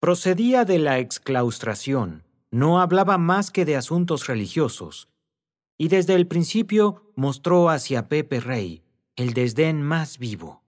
Procedía de la exclaustración, no hablaba más que de asuntos religiosos, y desde el principio mostró hacia Pepe Rey el desdén más vivo.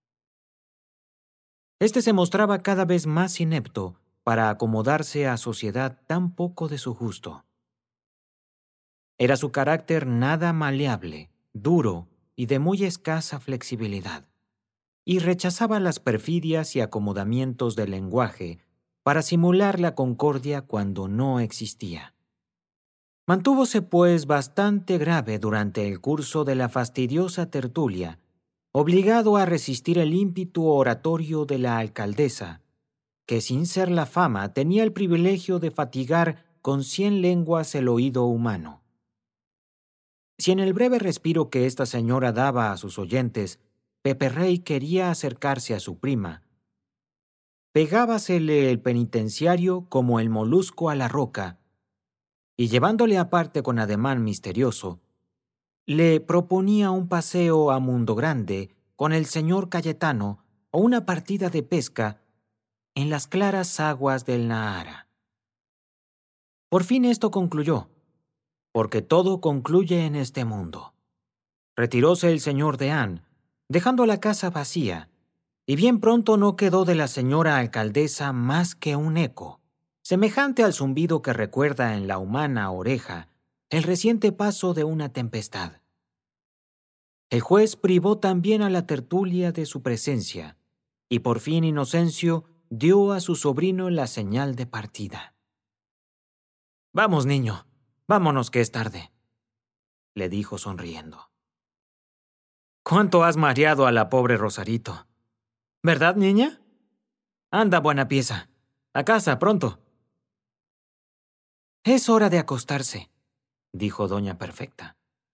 Este se mostraba cada vez más inepto para acomodarse a sociedad tan poco de su gusto. Era su carácter nada maleable, duro y de muy escasa flexibilidad, y rechazaba las perfidias y acomodamientos del lenguaje para simular la concordia cuando no existía. Mantúvose, pues, bastante grave durante el curso de la fastidiosa tertulia, obligado a resistir el ímpetu oratorio de la alcaldesa, que sin ser la fama tenía el privilegio de fatigar con 100 lenguas el oído humano. Si en el breve respiro que esta señora daba a sus oyentes, Pepe Rey quería acercarse a su prima, pegábasele el penitenciario como el molusco a la roca, y llevándole aparte con ademán misterioso, le proponía un paseo a Mundo Grande con el señor Cayetano o una partida de pesca en las claras aguas del Nahara. Por fin esto concluyó, porque todo concluye en este mundo. Retiróse el señor Deán, dejando la casa vacía, y bien pronto no quedó de la señora alcaldesa más que un eco, semejante al zumbido que recuerda en la humana oreja el reciente paso de una tempestad. El juez privó también a la tertulia de su presencia, y por fin Inocencio dio a su sobrino la señal de partida. «Vamos, niño, vámonos que es tarde», le dijo sonriendo. «¿Cuánto has mareado a la pobre Rosarito? ¿Verdad, niña? Anda, buena pieza. A casa, pronto». «Es hora de acostarse», dijo doña Perfecta.